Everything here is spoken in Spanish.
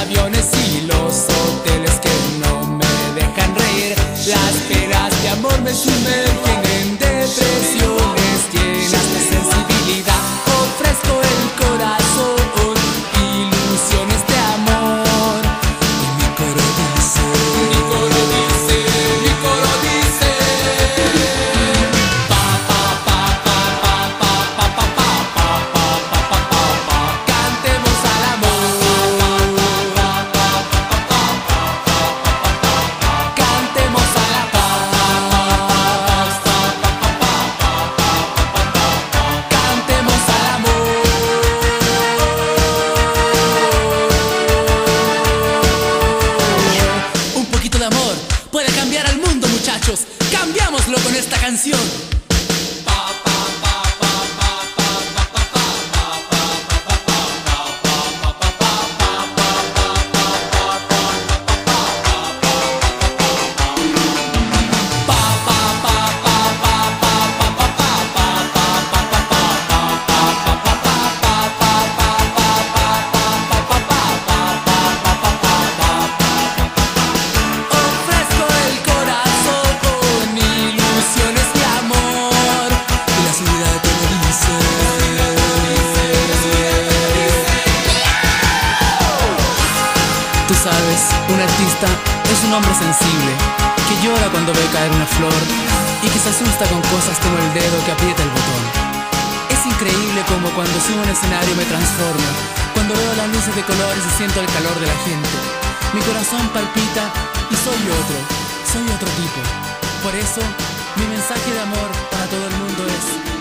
aviones y los hoteles que no me dejan reír. Las penas de amor me sumergen en depresiones llenas de sensibilidad. Ofrezco el corazón, ilusiones de amor. Y mi coro dice, mi coro dice, mi coro dice. Pa pa pa pa pa pa pa pa pa pa pa pa pa pa. Cantemos al amor. Cantemos a la paz. Cantemos al amor. Un poquito de amor puede cambiar al mundo, muchachos. Cambiámoslo con esta canción. Ofrezco el corazón con ilusiones de amor. Y la seguridad te lo dice. Tú sabes, un artista es un hombre sensible que llora cuando ve caer una flor y que se asusta con cosas como el dedo que aprieta el botón. Es increíble como cuando subo a un escenario me transformo, cuando veo las luces de colores y siento el calor de la gente. Mi corazón palpita y soy otro tipo. Por eso, mi mensaje de amor para todo el mundo es: